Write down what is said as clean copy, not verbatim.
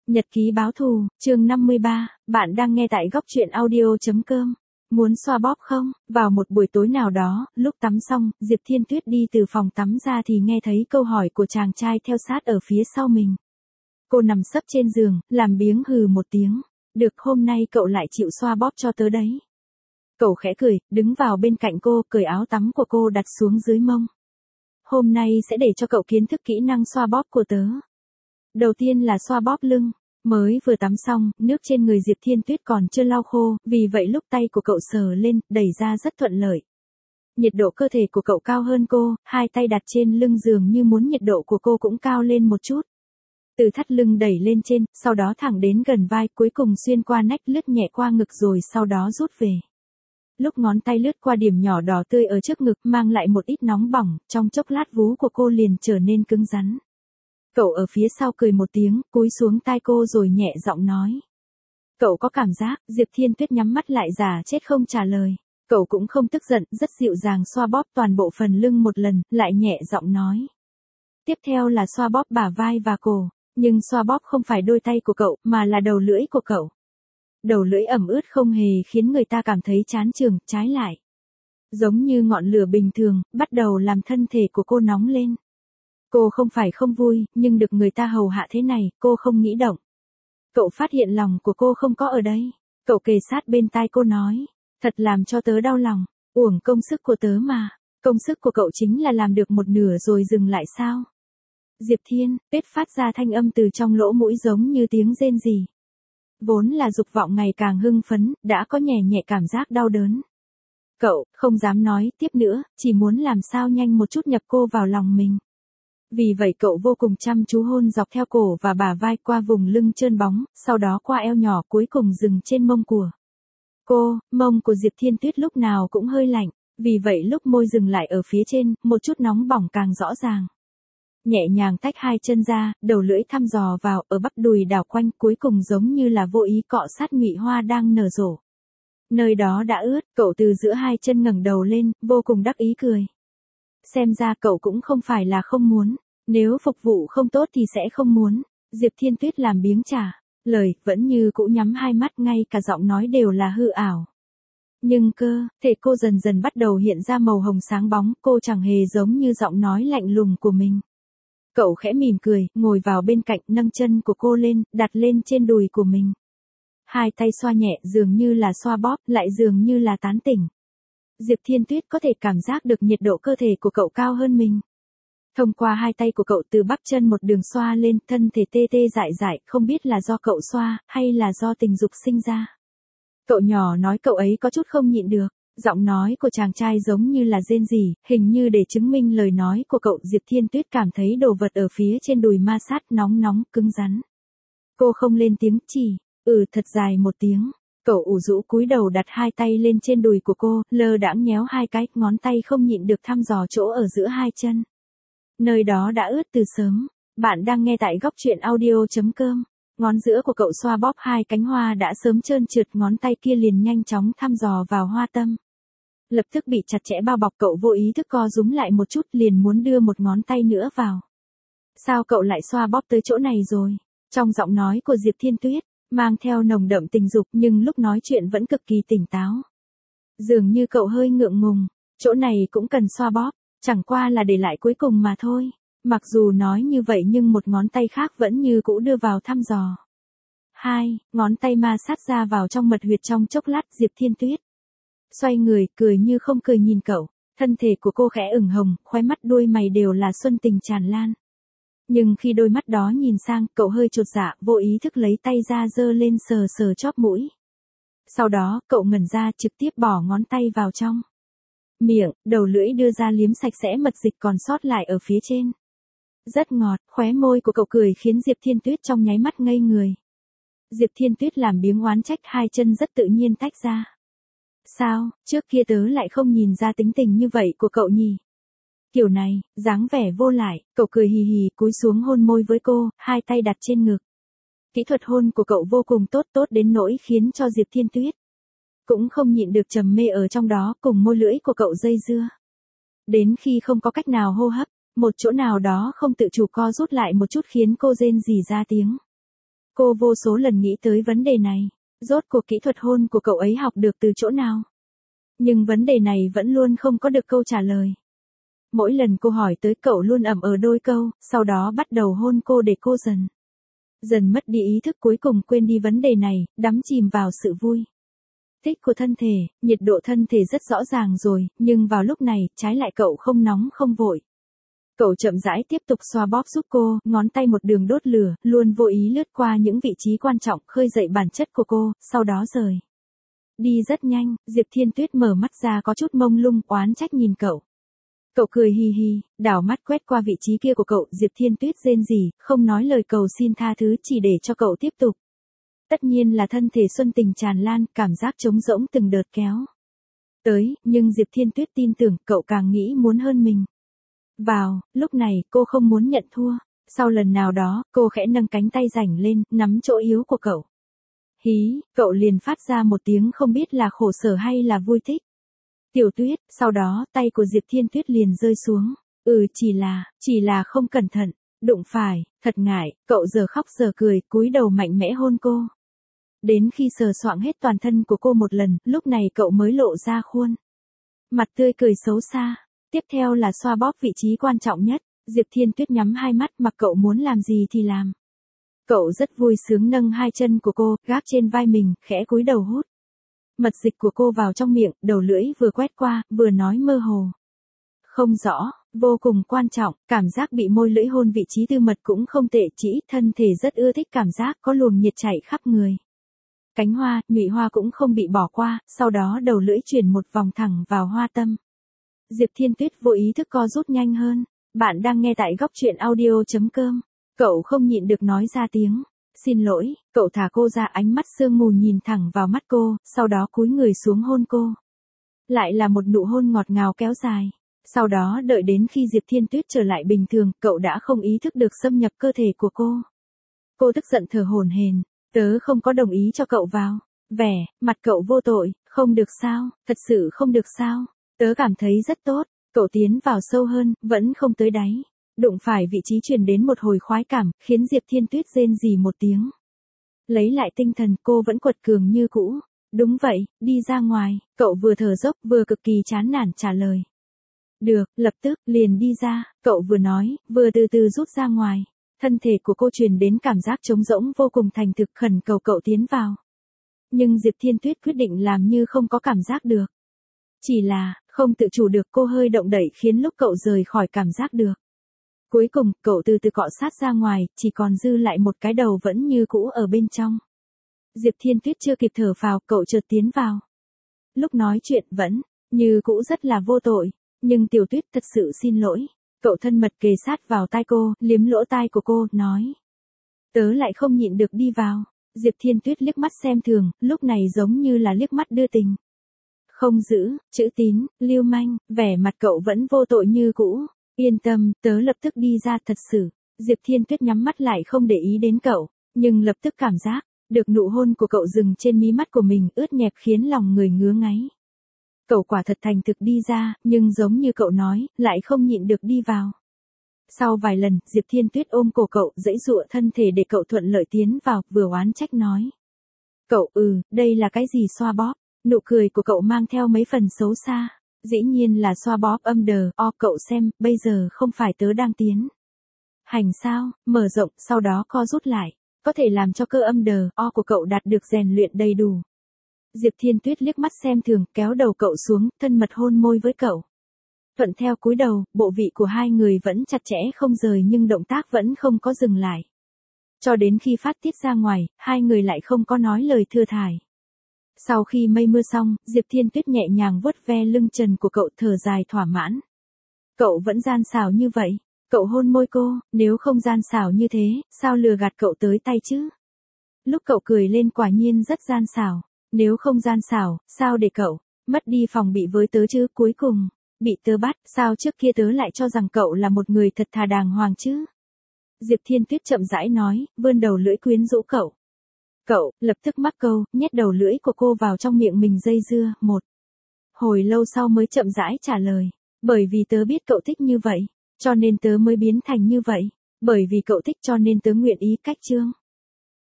Nhật ký báo thù, chương 53, bạn đang nghe tại góc truyện audio.com. Muốn xoa bóp không? Vào một buổi tối nào đó, lúc tắm xong, Diệp Thiên Tuyết đi từ phòng tắm ra thì nghe thấy câu hỏi của chàng trai theo sát ở phía sau mình. Cô nằm sấp trên giường, làm biếng hừ một tiếng. Được, hôm nay cậu lại chịu xoa bóp cho tớ đấy. Cậu khẽ cười, đứng vào bên cạnh cô, cởi áo tắm của cô đặt xuống dưới mông. Hôm nay sẽ để cho cậu kiến thức kỹ năng xoa bóp của tớ. Đầu tiên là xoa bóp lưng. Mới vừa tắm xong, nước trên người Diệp Thiên Tuyết còn chưa lau khô, vì vậy lúc tay của cậu sờ lên, đẩy ra rất thuận lợi. Nhiệt độ cơ thể của cậu cao hơn cô, hai tay đặt trên lưng giường như muốn nhiệt độ của cô cũng cao lên một chút. Từ thắt lưng đẩy lên trên, sau đó thẳng đến gần vai, cuối cùng xuyên qua nách, lướt nhẹ qua ngực rồi sau đó rút về. Lúc ngón tay lướt qua điểm nhỏ đỏ tươi ở trước ngực, mang lại một ít nóng bỏng, trong chốc lát vú của cô liền trở nên cứng rắn. Cậu ở phía sau cười một tiếng, cúi xuống tai cô rồi nhẹ giọng nói. Cậu có cảm giác? Diệp Thiên Tuyết nhắm mắt lại giả chết không trả lời. Cậu cũng không tức giận, rất dịu dàng xoa bóp toàn bộ phần lưng một lần, lại nhẹ giọng nói. Tiếp theo là xoa bóp bả vai và cổ, nhưng xoa bóp không phải đôi tay của cậu, mà là đầu lưỡi của cậu. Đầu lưỡi ẩm ướt không hề khiến người ta cảm thấy chán chường, trái lại. Giống như ngọn lửa bình thường, bắt đầu làm thân thể của cô nóng lên. Cô không phải không vui, nhưng được người ta hầu hạ thế này, cô không nghĩ động. Cậu phát hiện lòng của cô không có ở đây. Cậu kề sát bên tai cô nói. Thật làm cho tớ đau lòng. Uổng công sức của tớ mà. Công sức của cậu chính là làm được một nửa rồi dừng lại sao? Diệp Thiên Tuyết phát ra thanh âm từ trong lỗ mũi giống như tiếng rên rỉ. Vốn là dục vọng ngày càng hưng phấn, đã có nhẹ nhẹ cảm giác đau đớn. Cậu không dám nói tiếp nữa, chỉ muốn làm sao nhanh một chút nhập cô vào lòng mình. Vì vậy cậu vô cùng chăm chú hôn dọc theo cổ và bả vai qua vùng lưng trơn bóng, sau đó qua eo nhỏ cuối cùng dừng trên mông của cô. Mông của Diệp Thiên Tuyết lúc nào cũng hơi lạnh, vì vậy lúc môi dừng lại ở phía trên, một chút nóng bỏng càng rõ ràng. Nhẹ nhàng tách hai chân ra, đầu lưỡi thăm dò vào, ở bắp đùi đảo quanh, cuối cùng giống như là vô ý cọ sát nhụy hoa đang nở rộ. Nơi đó đã ướt, cậu từ giữa hai chân ngẩng đầu lên, vô cùng đắc ý cười. Xem ra cậu cũng không phải là không muốn, nếu phục vụ không tốt thì sẽ không muốn. Diệp Thiên Tuyết làm biếng trả lời, vẫn như cũ nhắm hai mắt, ngay cả giọng nói đều là hư ảo. Nhưng cơ thể cô dần dần bắt đầu hiện ra màu hồng sáng bóng, cô chẳng hề giống như giọng nói lạnh lùng của mình. Cậu khẽ mỉm cười, ngồi vào bên cạnh, nâng chân của cô lên, đặt lên trên đùi của mình. Hai tay xoa nhẹ, dường như là xoa bóp, lại dường như là tán tỉnh. Diệp Thiên Tuyết có thể cảm giác được nhiệt độ cơ thể của cậu cao hơn mình. Thông qua hai tay của cậu từ bắp chân một đường xoa lên, thân thể tê tê dại dại, không biết là do cậu xoa, hay là do tình dục sinh ra. Cậu nhỏ nói cậu ấy có chút không nhịn được, giọng nói của chàng trai giống như là rên rỉ, hình như để chứng minh lời nói của cậu. Diệp Thiên Tuyết cảm thấy đồ vật ở phía trên đùi ma sát nóng nóng, cứng rắn. Cô không lên tiếng, chỉ, thật dài một tiếng. Cậu ủ rũ cúi đầu đặt hai tay lên trên đùi của cô, lơ đãng nhéo hai cái, ngón tay không nhịn được thăm dò chỗ ở giữa hai chân. Nơi đó đã ướt từ sớm. Bạn đang nghe tại góc truyện audio.com. Ngón giữa của cậu xoa bóp hai cánh hoa đã sớm trơn trượt, ngón tay kia liền nhanh chóng thăm dò vào hoa tâm. Lập tức bị chặt chẽ bao bọc, cậu vô ý thức co rúm lại một chút, liền muốn đưa một ngón tay nữa vào. Sao cậu lại xoa bóp tới chỗ này rồi? Trong giọng nói của Diệp Thiên Tuyết mang theo nồng đậm tình dục, nhưng lúc nói chuyện vẫn cực kỳ tỉnh táo. Dường như cậu hơi ngượng ngùng, chỗ này cũng cần xoa bóp, chẳng qua là để lại cuối cùng mà thôi. Mặc dù nói như vậy nhưng một ngón tay khác vẫn như cũ đưa vào thăm dò. Hai ngón tay ma sát ra vào trong mật huyệt. Trong chốc lát Diệp Thiên Tuyết xoay người, cười như không cười nhìn cậu, thân thể của cô khẽ ửng hồng, khóe mắt đuôi mày đều là xuân tình tràn lan. Nhưng khi đôi mắt đó nhìn sang, cậu hơi chột dạ, vô ý thức lấy tay ra giơ lên sờ sờ chóp mũi. Sau đó, cậu ngẩn ra, trực tiếp bỏ ngón tay vào trong miệng, đầu lưỡi đưa ra liếm sạch sẽ mật dịch còn sót lại ở phía trên. Rất ngọt, khóe môi của cậu cười khiến Diệp Thiên Tuyết trong nháy mắt ngây người. Diệp Thiên Tuyết làm biếng oán trách, hai chân rất tự nhiên tách ra. Sao, trước kia tớ lại không nhìn ra tính tình như vậy của cậu nhỉ? Kiểu này, dáng vẻ vô lại, cậu cười hì hì cúi xuống hôn môi với cô, hai tay đặt trên ngực. Kỹ thuật hôn của cậu vô cùng tốt đến nỗi khiến cho Diệp Thiên Tuyết cũng không nhịn được trầm mê ở trong đó, cùng môi lưỡi của cậu dây dưa. Đến khi không có cách nào hô hấp, một chỗ nào đó không tự chủ co rút lại một chút khiến cô rên rỉ ra tiếng. Cô vô số lần nghĩ tới vấn đề này. Rốt cuộc kỹ thuật hôn của cậu ấy học được từ chỗ nào? Nhưng vấn đề này vẫn luôn không có được câu trả lời. Mỗi lần cô hỏi tới cậu luôn ậm ờ đôi câu, sau đó bắt đầu hôn cô để cô dần mất đi ý thức, cuối cùng quên đi vấn đề này, đắm chìm vào sự vui thích của thân thể, nhiệt độ thân thể rất rõ ràng rồi, nhưng vào lúc này, trái lại cậu không nóng không vội. Cậu chậm rãi tiếp tục xoa bóp giúp cô, ngón tay một đường đốt lửa, luôn vô ý lướt qua những vị trí quan trọng, khơi dậy bản chất của cô, sau đó rời đi rất nhanh. Diệp Thiên Tuyết mở mắt ra có chút mông lung, oán trách nhìn cậu. Cậu cười hì hì, đảo mắt quét qua vị trí kia của cậu, Diệp Thiên Tuyết rên rỉ, không nói lời cầu xin tha thứ, chỉ để cho cậu tiếp tục. Tất nhiên là thân thể xuân tình tràn lan, cảm giác trống rỗng từng đợt kéo tới, nhưng Diệp Thiên Tuyết tin tưởng cậu càng nghĩ muốn hơn mình. Lúc này, cô không muốn nhận thua. Sau lần nào đó, cô khẽ nâng cánh tay rảnh lên, nắm chỗ yếu của cậu. Hí, cậu liền phát ra một tiếng không biết là khổ sở hay là vui thích. Tiểu Tuyết, sau đó, tay của Diệp Thiên Tuyết liền rơi xuống. Chỉ là không cẩn thận, đụng phải, thật ngại, cậu giờ khóc giờ cười, cúi đầu mạnh mẽ hôn cô. Đến khi sờ soạng hết toàn thân của cô một lần, lúc này cậu mới lộ ra khuôn mặt tươi cười xấu xa. Tiếp theo là xoa bóp vị trí quan trọng nhất. Diệp Thiên Tuyết nhắm hai mắt, mặc cậu muốn làm gì thì làm. Cậu rất vui sướng nâng hai chân của cô, gác trên vai mình, khẽ cúi đầu hút mật dịch của cô vào trong miệng, đầu lưỡi vừa quét qua, vừa nói mơ hồ. Không rõ, vô cùng quan trọng, cảm giác bị môi lưỡi hôn vị trí tư mật cũng không tệ, chỉ thân thể rất ưa thích cảm giác có luồng nhiệt chảy khắp người. Cánh hoa, nhụy hoa cũng không bị bỏ qua, sau đó đầu lưỡi chuyển một vòng thẳng vào hoa tâm. Diệp Thiên Tuyết vô ý thức co rút nhanh hơn. Bạn đang nghe tại góc truyện audio.com. Cậu không nhịn được nói ra tiếng. Xin lỗi, cậu thả cô ra, ánh mắt sương mù nhìn thẳng vào mắt cô, sau đó cúi người xuống hôn cô. Lại là một nụ hôn ngọt ngào kéo dài. Sau đó đợi đến khi Diệp Thiên Tuyết trở lại bình thường, cậu đã không ý thức được xâm nhập cơ thể của cô. Cô tức giận thở hổn hển, tớ không có đồng ý cho cậu vào. Vẻ mặt cậu vô tội, không được sao, thật sự không được sao. Tớ cảm thấy rất tốt. Cậu tiến vào sâu hơn, vẫn không tới đáy. Đụng phải vị trí truyền đến một hồi khoái cảm, khiến Diệp Thiên Tuyết rên rỉ một tiếng. Lấy lại tinh thần, cô vẫn quật cường như cũ. Đúng vậy, đi ra ngoài. Cậu vừa thở dốc, vừa cực kỳ chán nản trả lời. Được, lập tức, liền đi ra. Cậu vừa nói, vừa từ từ rút ra ngoài. Thân thể của cô truyền đến cảm giác trống rỗng vô cùng thành thực, khẩn cầu cậu tiến vào. Nhưng Diệp Thiên Tuyết quyết định làm như không có cảm giác được. Chỉ là, không tự chủ được, cô hơi động đậy khiến lúc cậu rời khỏi cảm giác được. Cuối cùng, cậu từ từ cọ sát ra ngoài, chỉ còn dư lại một cái đầu vẫn như cũ ở bên trong. Diệp Thiên Tuyết chưa kịp thở phào, cậu chợt tiến vào. Lúc nói chuyện vẫn như cũ rất là vô tội, nhưng Tiểu Tuyết thật sự xin lỗi. Cậu thân mật kề sát vào tai cô, liếm lỗ tai của cô, nói. Tớ lại không nhịn được đi vào. Diệp Thiên Tuyết liếc mắt xem thường, lúc này giống như là liếc mắt đưa tình. Không giữ, chữ tín, lưu manh, vẻ mặt cậu vẫn vô tội như cũ. Yên tâm, tớ lập tức đi ra, thật sự. Diệp Thiên Tuyết nhắm mắt lại không để ý đến cậu, nhưng lập tức cảm giác được nụ hôn của cậu dừng trên mí mắt của mình, ướt nhẹp khiến lòng người ngứa ngáy. Cậu quả thật thành thực đi ra, nhưng giống như cậu nói, lại không nhịn được đi vào. Sau vài lần, Diệp Thiên Tuyết ôm cổ cậu, giãy giụa thân thể để cậu thuận lợi tiến vào, vừa oán trách nói. Cậu, đây là cái gì xoa bóp? Nụ cười của cậu mang theo mấy phần xấu xa. Dĩ nhiên là xoa bóp cậu xem, bây giờ không phải tớ đang tiến hành sao, mở rộng, sau đó co rút lại. Có thể làm cho cơ của cậu đạt được rèn luyện đầy đủ. Diệp Thiên Tuyết liếc mắt xem thường, kéo đầu cậu xuống, thân mật hôn môi với cậu. Thuận theo cúi đầu, bộ vị của hai người vẫn chặt chẽ không rời nhưng động tác vẫn không có dừng lại. Cho đến khi phát tiết ra ngoài, hai người lại không có nói lời thưa thải. Sau khi mây mưa xong, Diệp Thiên Tuyết nhẹ nhàng vuốt ve lưng trần của cậu, thở dài thỏa mãn. Cậu vẫn gian xảo như vậy. Cậu hôn môi cô, nếu không gian xảo như thế, sao lừa gạt cậu tới tay chứ? Lúc cậu cười lên quả nhiên rất gian xảo. Nếu không gian xảo, sao để cậu mất đi phòng bị với tớ chứ? Cuối cùng bị tớ bắt, sao trước kia tớ lại cho rằng cậu là một người thật thà đàng hoàng chứ? Diệp Thiên Tuyết chậm rãi nói, vươn đầu lưỡi quyến rũ cậu. Cậu lập tức mắc câu, nhét đầu lưỡi của cô vào trong miệng mình dây dưa, một hồi lâu sau mới chậm rãi trả lời. Bởi vì tớ biết cậu thích như vậy, cho nên tớ mới biến thành như vậy. Bởi vì cậu thích cho nên tớ nguyện ý cách chương.